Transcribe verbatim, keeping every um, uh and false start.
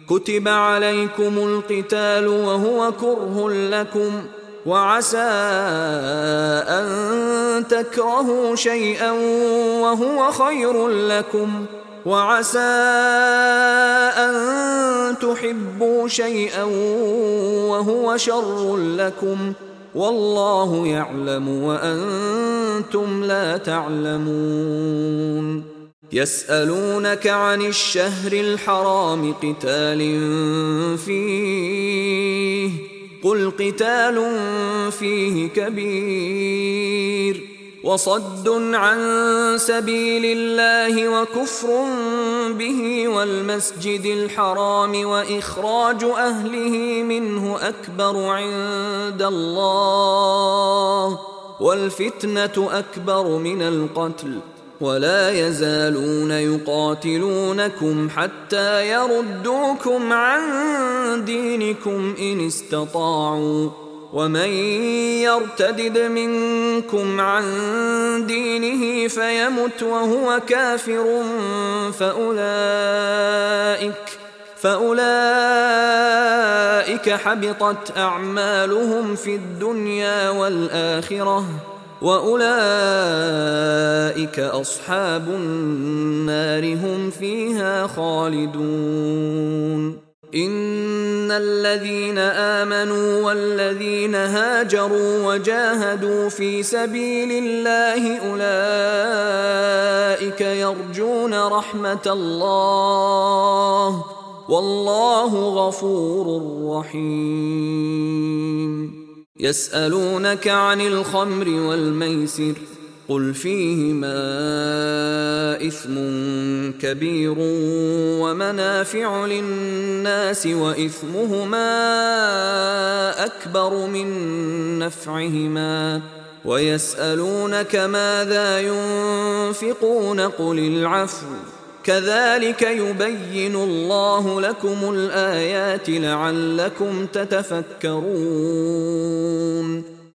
كتب عليكم القتال وهو كره لكم، وعسى أن تكرهوا شيئا وهو خير لكم، وعسى أن تحبوا شيئا وهو شر لكم، والله يعلم وأنتم لا تعلمون. يسألونك عن الشهر الحرام قتال فيه، قل قتال فيه كبير، وصد عن سبيل الله وكفر به والمسجد الحرام وإخراج أهله منه أكبر عند الله، والفتنة أكبر من القتل، ولا يزالون يقاتلونكم حتى يردوكم عن دينكم إن استطاعوا، ومن يرتدد منكم عن دينه فيمت وهو كافر فأولئك فأولئك حبطت أعمالهم في الدنيا والآخرة، وأولئك أصحاب النار هم فيها خالدون. إن الذين آمنوا والذين هاجروا وجاهدوا في سبيل الله أولئك يرجون رحمة الله، والله غفور رحيم. يسألونك عن الخمر والميسر، قل فيهما إثم كبير ومنافع للناس وإثمهما أكبر من نفعهما، ويسألونك ماذا ينفقون قل العفو، كذلك يبين الله لكم الآيات لعلكم تتفكرون.